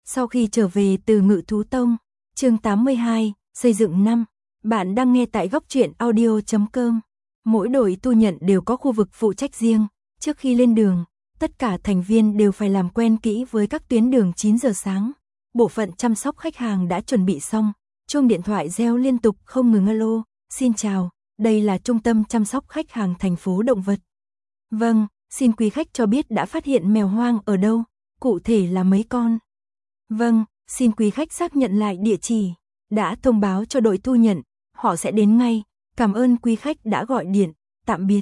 Sau khi trở về từ Ngự Thú Tông, chương 82, xây dựng 5, bạn đang nghe tại góc truyện audio.com. Mỗi đội tu nhận đều có khu vực phụ trách riêng, trước khi lên đường, tất cả thành viên đều phải làm quen kỹ với các tuyến đường 9 giờ sáng. Bộ phận chăm sóc khách hàng đã chuẩn bị xong, chuông điện thoại reo liên tục không ngừng. Alo, xin chào, đây là trung tâm chăm sóc khách hàng thành phố động vật. Vâng, xin quý khách cho biết đã phát hiện mèo hoang ở đâu, cụ thể là mấy con. Vâng, xin quý khách xác nhận lại địa chỉ, đã thông báo cho đội thu nhận, họ sẽ đến ngay, cảm ơn quý khách đã gọi điện, tạm biệt.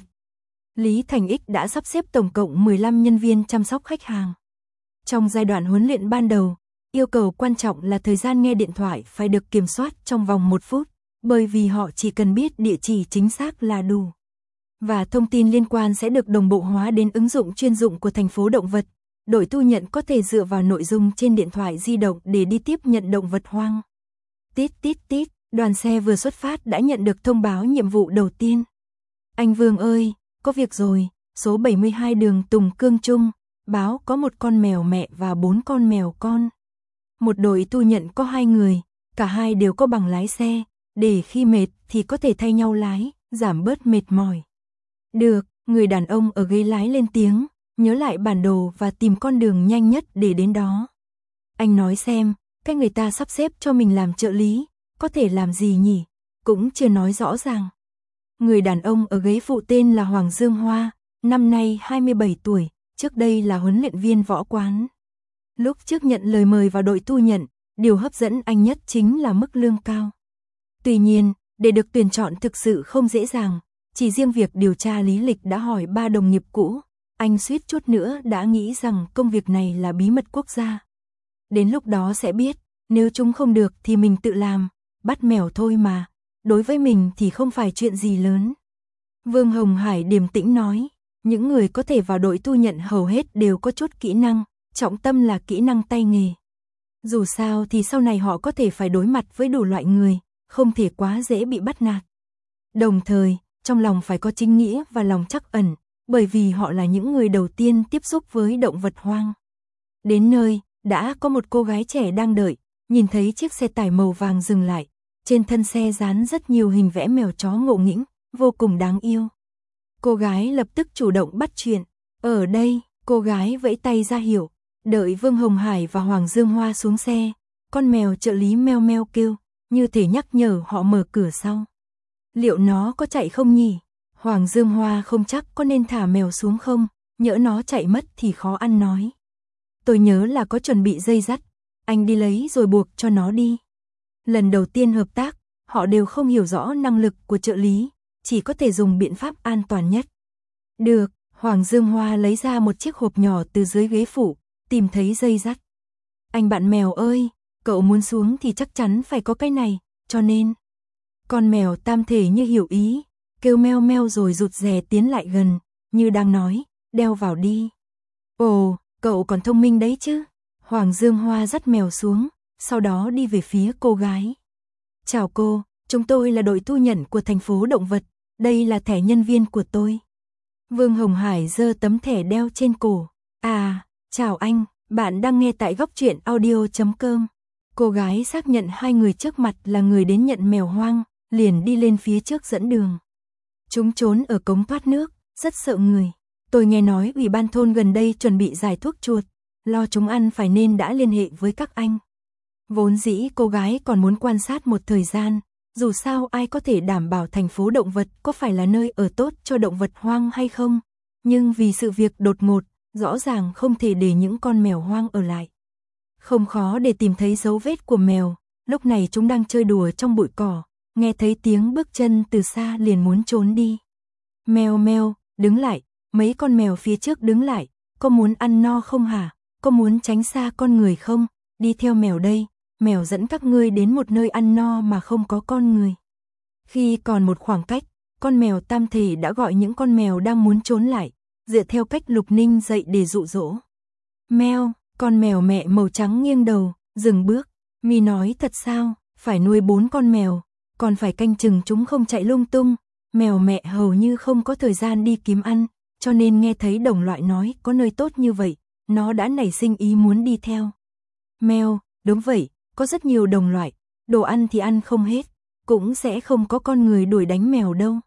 Lý Thành Ích đã sắp xếp tổng cộng 15 nhân viên chăm sóc khách hàng. Trong giai đoạn huấn luyện ban đầu, yêu cầu quan trọng là thời gian nghe điện thoại phải được kiểm soát trong vòng 1 phút, bởi vì họ chỉ cần biết địa chỉ chính xác là đủ. Và thông tin liên quan sẽ được đồng bộ hóa đến ứng dụng chuyên dụng của thành phố động vật. Đội thu nhận có thể dựa vào nội dung trên điện thoại di động để đi tiếp nhận động vật hoang. Tít tít tít, đoàn xe vừa xuất phát đã nhận được thông báo nhiệm vụ đầu tiên. Anh Vương ơi, có việc rồi, số 72 đường Tùng Cương Trung, báo có một con mèo mẹ và 4 con mèo con. Một đội thu nhận có 2 người, cả hai đều có bằng lái xe, để khi mệt thì có thể thay nhau lái, giảm bớt mệt mỏi. Được, người đàn ông ở ghế lái lên tiếng, nhớ lại bản đồ và tìm con đường nhanh nhất để đến đó. Anh nói xem, cái người ta sắp xếp cho mình làm trợ lý, có thể làm gì nhỉ? Cũng chưa nói rõ ràng. Người đàn ông ở ghế phụ tên là Hoàng Dương Hoa, năm nay 27 tuổi, trước đây là huấn luyện viên võ quán. Lúc trước nhận lời mời vào đội thu nhận, điều hấp dẫn anh nhất chính là mức lương cao. Tuy nhiên, để được tuyển chọn thực sự không dễ dàng, chỉ riêng việc điều tra lý lịch đã hỏi 3 đồng nghiệp cũ, anh suýt chút nữa đã nghĩ rằng công việc này là bí mật quốc gia. Đến lúc đó sẽ biết, nếu chúng không được thì mình tự làm, bắt mèo thôi mà, đối với mình thì không phải chuyện gì lớn. Vương Hồng Hải điềm tĩnh nói, những người có thể vào đội thu nhận hầu hết đều có chút kỹ năng, trọng tâm là kỹ năng tay nghề. Dù sao thì sau này họ có thể phải đối mặt với đủ loại người, không thể quá dễ bị bắt nạt. Đồng thời, trong lòng phải có chính nghĩa và lòng trắc ẩn, bởi vì họ là những người đầu tiên tiếp xúc với động vật hoang. Đến nơi, đã có một cô gái trẻ đang đợi, nhìn thấy chiếc xe tải màu vàng dừng lại, trên thân xe dán rất nhiều hình vẽ mèo chó ngộ nghĩnh, vô cùng đáng yêu. Cô gái lập tức chủ động bắt chuyện, ở đây, cô gái vẫy tay ra hiệu, đợi Vương Hồng Hải và Hoàng Dương Hoa xuống xe, con mèo trợ lý meo meo kêu, như thể nhắc nhở họ mở cửa sau. Liệu nó có chạy không nhỉ? Hoàng Dương Hoa không chắc có nên thả mèo xuống không, nhỡ nó chạy mất thì khó ăn nói. Tôi nhớ là có chuẩn bị dây dắt, anh đi lấy rồi buộc cho nó đi. Lần đầu tiên hợp tác, họ đều không hiểu rõ năng lực của trợ lý, chỉ có thể dùng biện pháp an toàn nhất. Được, Hoàng Dương Hoa lấy ra một chiếc hộp nhỏ từ dưới ghế phụ, tìm thấy dây dắt. Anh bạn mèo ơi, cậu muốn xuống thì chắc chắn phải có cái này, cho nên... Con mèo tam thể như hiểu ý, kêu meo meo rồi rụt rè tiến lại gần, như đang nói, đeo vào đi. Ồ, cậu còn thông minh đấy chứ. Hoàng Dương Hoa dắt mèo xuống, sau đó đi về phía cô gái. Chào cô, chúng tôi là đội thu nhận của thành phố động vật, đây là thẻ nhân viên của tôi. Vương Hồng Hải giơ tấm thẻ đeo trên cổ. À, chào anh, bạn đang nghe tại góc truyện audio.com. Cô gái xác nhận 2 người trước mặt là người đến nhận mèo hoang, liền đi lên phía trước dẫn đường. Chúng trốn ở cống thoát nước, rất sợ người. Tôi nghe nói ủy ban thôn gần đây chuẩn bị giải thuốc chuột, lo chúng ăn phải nên đã liên hệ với các anh. Vốn dĩ cô gái còn muốn quan sát một thời gian, dù sao ai có thể đảm bảo thành phố động vật có phải là nơi ở tốt cho động vật hoang hay không, nhưng vì sự việc đột ngột, rõ ràng không thể để những con mèo hoang ở lại. Không khó để tìm thấy dấu vết của mèo, lúc này chúng đang chơi đùa trong bụi cỏ, nghe thấy tiếng bước chân từ xa liền muốn trốn đi. Mèo mèo, đứng lại, mấy con mèo phía trước đứng lại, có muốn ăn no không hả? Có muốn tránh xa con người không? Đi theo mèo đây, mèo dẫn các ngươi đến một nơi ăn no mà không có con người. Khi còn một khoảng cách, con mèo tam thể đã gọi những con mèo đang muốn trốn lại, dựa theo cách Lục Ninh dạy để dụ dỗ. Mèo, con mèo mẹ màu trắng nghiêng đầu, dừng bước, mi nói thật sao, phải nuôi 4 con mèo, còn phải canh chừng chúng không chạy lung tung, mèo mẹ hầu như không có thời gian đi kiếm ăn, cho nên nghe thấy đồng loại nói có nơi tốt như vậy, nó đã nảy sinh ý muốn đi theo. Mèo, đúng vậy, có rất nhiều đồng loại, đồ ăn thì ăn không hết, cũng sẽ không có con người đuổi đánh mèo đâu.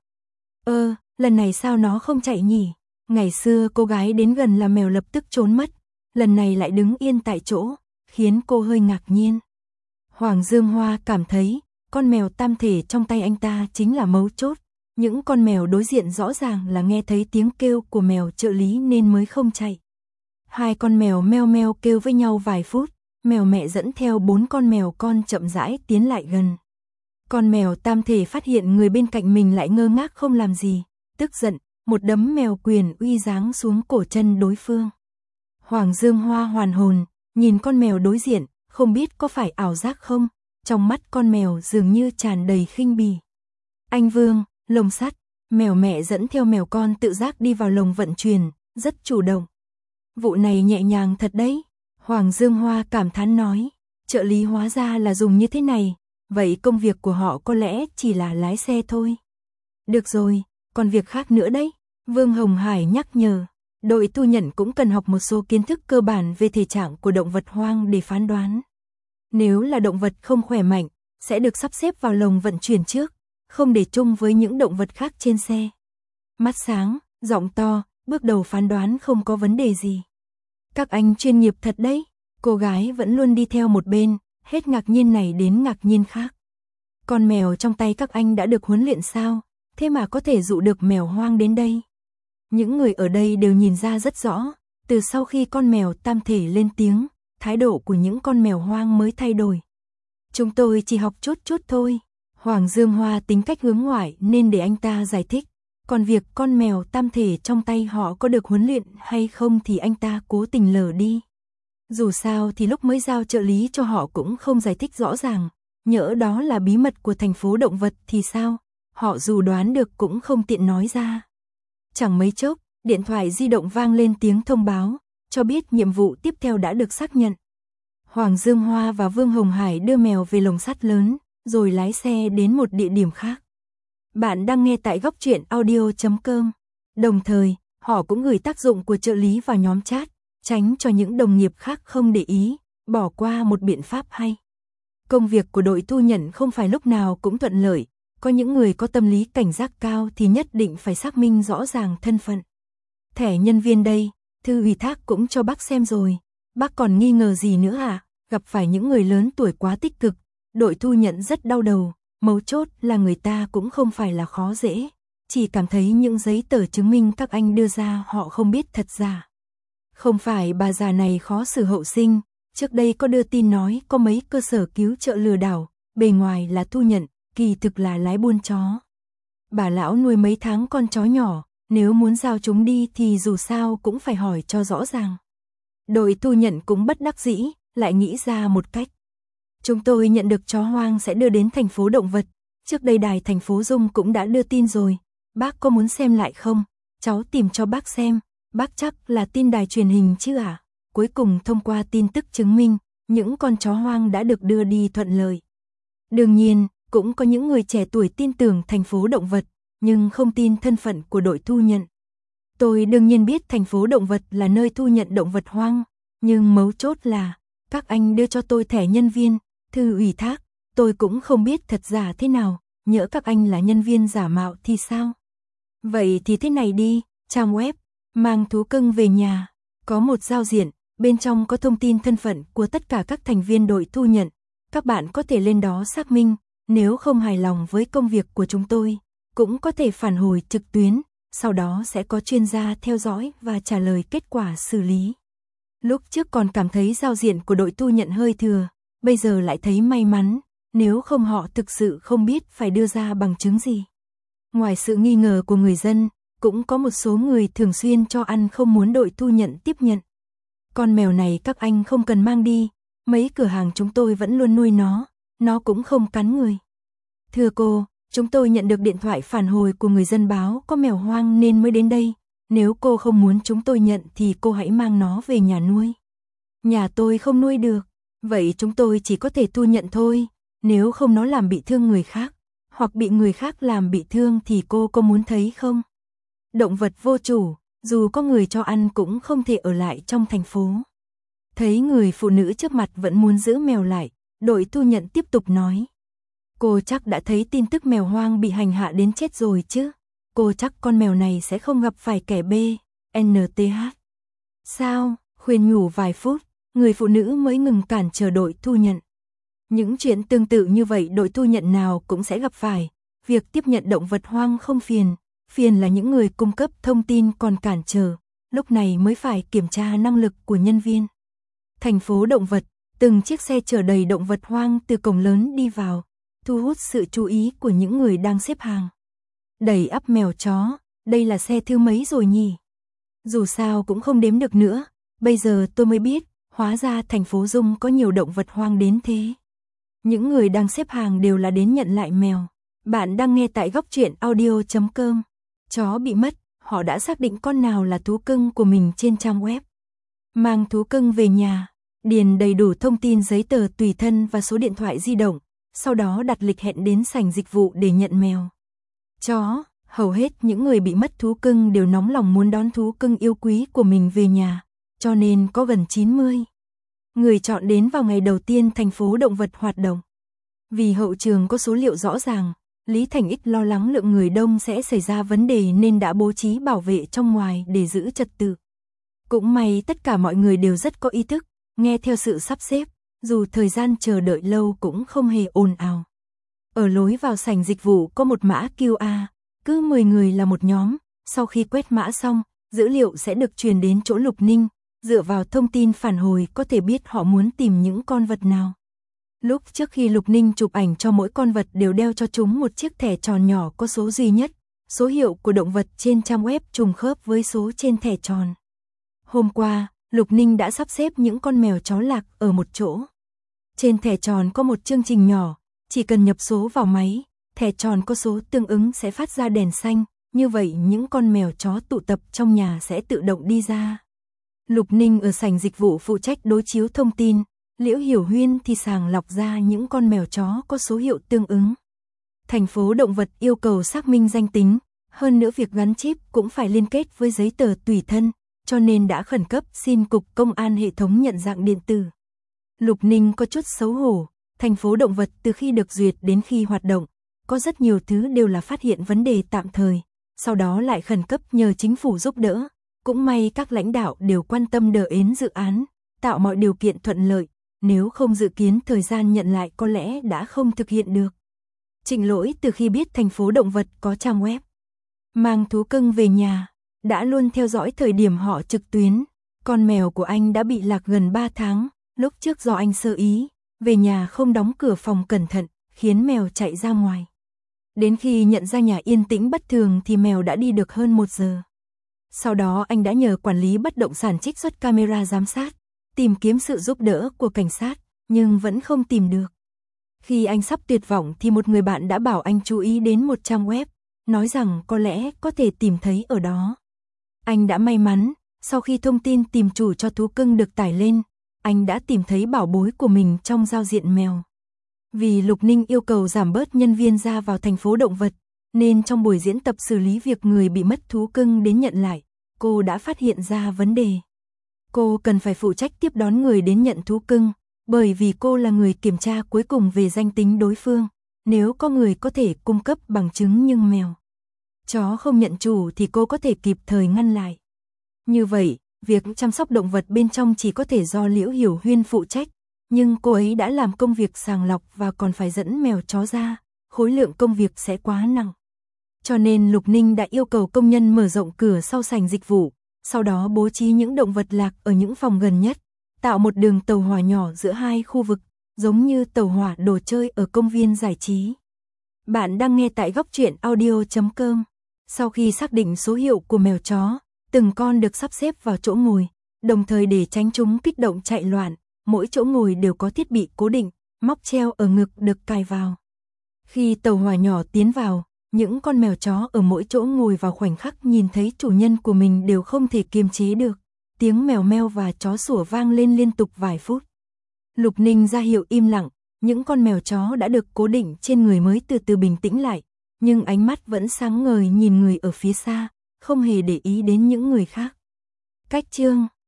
Lần này sao nó không chạy nhỉ? Ngày xưa cô gái đến gần là mèo lập tức trốn mất, lần này lại đứng yên tại chỗ, khiến cô hơi ngạc nhiên. Hoàng Dương Hoa cảm thấy, con mèo tam thể trong tay anh ta chính là mấu chốt. Những con mèo đối diện rõ ràng là nghe thấy tiếng kêu của mèo trợ lý nên mới không chạy. Hai con mèo meo meo kêu với nhau vài phút, mèo mẹ dẫn theo 4 con mèo con chậm rãi tiến lại gần. Con mèo tam thể phát hiện người bên cạnh mình lại ngơ ngác không làm gì, tức giận, một đấm mèo quyền uy giáng xuống cổ chân đối phương. Hoàng Dương Hoa hoàn hồn, nhìn con mèo đối diện, không biết có phải ảo giác không, trong mắt con mèo dường như tràn đầy khinh bỉ. Anh Vương, lồng sắt, mèo mẹ dẫn theo mèo con tự giác đi vào lồng vận chuyển, rất chủ động. Vụ này nhẹ nhàng thật đấy, Hoàng Dương Hoa cảm thán nói, trợ lý hóa ra là dùng như thế này, vậy công việc của họ có lẽ chỉ là lái xe thôi. Được rồi, còn việc khác nữa đấy, Vương Hồng Hải nhắc nhở, đội thu nhận cũng cần học một số kiến thức cơ bản về thể trạng của động vật hoang để phán đoán. Nếu là động vật không khỏe mạnh, sẽ được sắp xếp vào lồng vận chuyển trước, không để chung với những động vật khác trên xe. Mắt sáng, giọng to, bước đầu phán đoán không có vấn đề gì. Các anh chuyên nghiệp thật đấy, cô gái vẫn luôn đi theo một bên, hết ngạc nhiên này đến ngạc nhiên khác. Con mèo trong tay các anh đã được huấn luyện sao, thế mà có thể dụ được mèo hoang đến đây. Những người ở đây đều nhìn ra rất rõ, từ sau khi con mèo tam thể lên tiếng, thái độ của những con mèo hoang mới thay đổi. Chúng tôi chỉ học chút chút thôi. Hoàng Dương Hoa tính cách hướng ngoại nên để anh ta giải thích. Còn việc con mèo tam thể trong tay họ có được huấn luyện hay không thì anh ta cố tình lờ đi. Dù sao thì lúc mới giao trợ lý cho họ cũng không giải thích rõ ràng. Nhỡ đó là bí mật của thành phố động vật thì sao? Họ dù đoán được cũng không tiện nói ra. Chẳng mấy chốc, điện thoại di động vang lên tiếng thông báo, cho biết nhiệm vụ tiếp theo đã được xác nhận. Hoàng Dương Hoa và Vương Hồng Hải đưa mèo về lồng sắt lớn, rồi lái xe đến một địa điểm khác. Bạn đang nghe tại góc truyện audio.com. Đồng thời, họ cũng gửi tác dụng của trợ lý vào nhóm chat, tránh cho những đồng nghiệp khác không để ý, bỏ qua một biện pháp hay. Công việc của đội thu nhận không phải lúc nào cũng thuận lợi, có những người có tâm lý cảnh giác cao thì nhất định phải xác minh rõ ràng thân phận. Thẻ nhân viên đây, thư ủy thác cũng cho bác xem rồi, bác còn nghi ngờ gì nữa à? Gặp phải những người lớn tuổi quá tích cực, đội thu nhận rất đau đầu, mấu chốt là người ta cũng không phải là khó dễ, chỉ cảm thấy những giấy tờ chứng minh các anh đưa ra họ không biết thật giả. Không phải bà già này khó xử hậu sinh, trước đây có đưa tin nói có mấy cơ sở cứu trợ lừa đảo, bề ngoài là thu nhận, kỳ thực là lái buôn chó. Bà lão nuôi mấy tháng con chó nhỏ, nếu muốn giao chúng đi thì dù sao cũng phải hỏi cho rõ ràng. Đội thu nhận cũng bất đắc dĩ, lại nghĩ ra một cách. Chúng tôi nhận được chó hoang sẽ đưa đến thành phố động vật, trước đây đài thành phố Dung cũng đã đưa tin rồi, bác có muốn xem lại không? Cháu tìm cho bác xem, bác chắc là tin đài truyền hình chứ à? Cuối cùng thông qua tin tức chứng minh, những con chó hoang đã được đưa đi thuận lợi. Đương nhiên, cũng có những người trẻ tuổi tin tưởng thành phố động vật, nhưng không tin thân phận của đội thu nhận. Tôi đương nhiên biết thành phố động vật là nơi thu nhận động vật hoang, nhưng mấu chốt là, các anh đưa cho tôi thẻ nhân viên, thư ủy thác, tôi cũng không biết thật giả thế nào, nhỡ các anh là nhân viên giả mạo thì sao? Vậy thì thế này đi, trang web, mang thú cưng về nhà, có một giao diện, bên trong có thông tin thân phận của tất cả các thành viên đội thu nhận, các bạn có thể lên đó xác minh, nếu không hài lòng với công việc của chúng tôi, cũng có thể phản hồi trực tuyến, sau đó sẽ có chuyên gia theo dõi và trả lời kết quả xử lý. Lúc trước còn cảm thấy giao diện của đội thu nhận hơi thừa, bây giờ lại thấy may mắn, nếu không họ thực sự không biết phải đưa ra bằng chứng gì. Ngoài sự nghi ngờ của người dân, cũng có một số người thường xuyên cho ăn không muốn đội thu nhận tiếp nhận. Con mèo này các anh không cần mang đi, mấy cửa hàng chúng tôi vẫn luôn nuôi nó cũng không cắn người. Thưa cô, chúng tôi nhận được điện thoại phản hồi của người dân báo có mèo hoang nên mới đến đây. Nếu cô không muốn chúng tôi nhận thì cô hãy mang nó về nhà nuôi. Nhà tôi không nuôi được, vậy chúng tôi chỉ có thể thu nhận thôi. Nếu không nó làm bị thương người khác, hoặc bị người khác làm bị thương thì cô có muốn thấy không? Động vật vô chủ, dù có người cho ăn cũng không thể ở lại trong thành phố. Thấy người phụ nữ trước mặt vẫn muốn giữ mèo lại, đội thu nhận tiếp tục nói. Cô chắc đã thấy tin tức mèo hoang bị hành hạ đến chết rồi chứ. Cô chắc con mèo này sẽ không gặp phải kẻ BNTH. Sao, khuyên nhủ vài phút, người phụ nữ mới ngừng cản trở đội thu nhận. Những chuyện tương tự như vậy đội thu nhận nào cũng sẽ gặp phải. Việc tiếp nhận động vật hoang không phiền, phiền là những người cung cấp thông tin còn cản trở. Lúc này mới phải kiểm tra năng lực của nhân viên. Thành phố động vật, từng chiếc xe chở đầy động vật hoang từ cổng lớn đi vào, thu hút sự chú ý của những người đang xếp hàng. Đầy ắp mèo chó, đây là xe thứ mấy rồi nhỉ? Dù sao cũng không đếm được nữa, bây giờ tôi mới biết, hóa ra thành phố Dung có nhiều động vật hoang đến thế. Những người đang xếp hàng đều là đến nhận lại mèo. Bạn đang nghe tại góc truyện audio.com. Chó bị mất, họ đã xác định con nào là thú cưng của mình trên trang web. Mang thú cưng về nhà, điền đầy đủ thông tin giấy tờ tùy thân và số điện thoại di động, sau đó đặt lịch hẹn đến sảnh dịch vụ để nhận mèo. Chó, hầu hết những người bị mất thú cưng đều nóng lòng muốn đón thú cưng yêu quý của mình về nhà, cho nên có gần 90 người chọn đến vào ngày đầu tiên thành phố động vật hoạt động. Vì hậu trường có số liệu rõ ràng, Lý Thành Ích lo lắng lượng người đông sẽ xảy ra vấn đề nên đã bố trí bảo vệ trong ngoài để giữ trật tự. Cũng may tất cả mọi người đều rất có ý thức, nghe theo sự sắp xếp, dù thời gian chờ đợi lâu cũng không hề ồn ào. Ở lối vào sảnh dịch vụ có một mã QR, cứ 10 người là một nhóm, sau khi quét mã xong, dữ liệu sẽ được truyền đến chỗ Lục Ninh, dựa vào thông tin phản hồi có thể biết họ muốn tìm những con vật nào. Lúc trước khi Lục Ninh chụp ảnh cho mỗi con vật đều đeo cho chúng một chiếc thẻ tròn nhỏ có số duy nhất, số hiệu của động vật trên trang web trùng khớp với số trên thẻ tròn. Hôm qua, Lục Ninh đã sắp xếp những con mèo chó lạc ở một chỗ. Trên thẻ tròn có một chương trình nhỏ, chỉ cần nhập số vào máy, thẻ tròn có số tương ứng sẽ phát ra đèn xanh, như vậy những con mèo chó tụ tập trong nhà sẽ tự động đi ra. Lục Ninh ở sảnh dịch vụ phụ trách đối chiếu thông tin, Liễu Hiểu Huyên thì sàng lọc ra những con mèo chó có số hiệu tương ứng. Thành phố động vật yêu cầu xác minh danh tính, hơn nữa việc gắn chip cũng phải liên kết với giấy tờ tùy thân, cho nên đã khẩn cấp xin Cục Công an hệ thống nhận dạng điện tử. Lục Ninh có chút xấu hổ, thành phố động vật từ khi được duyệt đến khi hoạt động, có rất nhiều thứ đều là phát hiện vấn đề tạm thời, sau đó lại khẩn cấp nhờ chính phủ giúp đỡ. Cũng may các lãnh đạo đều quan tâm đỡ ến dự án, tạo mọi điều kiện thuận lợi, nếu không dự kiến thời gian nhận lại có lẽ đã không thực hiện được. Trịnh Lỗi từ khi biết thành phố động vật có trang web mang thú cưng về nhà, đã luôn theo dõi thời điểm họ trực tuyến. Con mèo của anh đã bị lạc gần 3 tháng, lúc trước do anh sơ ý, về nhà không đóng cửa phòng cẩn thận, khiến mèo chạy ra ngoài. Đến khi nhận ra nhà yên tĩnh bất thường thì mèo đã đi được hơn 1 giờ. Sau đó anh đã nhờ quản lý bất động sản trích xuất camera giám sát, tìm kiếm sự giúp đỡ của cảnh sát, nhưng vẫn không tìm được. Khi anh sắp tuyệt vọng thì một người bạn đã bảo anh chú ý đến một trang web, nói rằng có lẽ có thể tìm thấy ở đó. Anh đã may mắn, sau khi thông tin tìm chủ cho thú cưng được tải lên, anh đã tìm thấy bảo bối của mình trong giao diện mèo. Vì Lục Ninh yêu cầu giảm bớt nhân viên ra vào thành phố động vật, nên trong buổi diễn tập xử lý việc người bị mất thú cưng đến nhận lại, cô đã phát hiện ra vấn đề. Cô cần phải phụ trách tiếp đón người đến nhận thú cưng, bởi vì cô là người kiểm tra cuối cùng về danh tính đối phương. Nếu có người có thể cung cấp bằng chứng nhưng mèo chó không nhận chủ thì cô có thể kịp thời ngăn lại. Như vậy, việc chăm sóc động vật bên trong chỉ có thể do Liễu Hiểu Huyên phụ trách, nhưng cô ấy đã làm công việc sàng lọc và còn phải dẫn mèo chó ra, khối lượng công việc sẽ quá nặng. Cho nên Lục Ninh đã yêu cầu công nhân mở rộng cửa sau sảnh dịch vụ, sau đó bố trí những động vật lạc ở những phòng gần nhất, tạo một đường tàu hỏa nhỏ giữa hai khu vực, giống như tàu hỏa đồ chơi ở công viên giải trí. Bạn đang nghe tại góc truyện audio.com. Sau khi xác định số hiệu của mèo chó, từng con được sắp xếp vào chỗ ngồi, đồng thời để tránh chúng kích động chạy loạn, mỗi chỗ ngồi đều có thiết bị cố định, móc treo ở ngực được cài vào. Khi tàu hỏa nhỏ tiến vào, những con mèo chó ở mỗi chỗ ngồi vào khoảnh khắc nhìn thấy chủ nhân của mình đều không thể kiềm chế được. Tiếng mèo meo và chó sủa vang lên liên tục vài phút. Lục Ninh ra hiệu im lặng, những con mèo chó đã được cố định trên người mới từ từ bình tĩnh lại, nhưng ánh mắt vẫn sáng ngời nhìn người ở phía xa, không hề để ý đến những người khác. Cách chương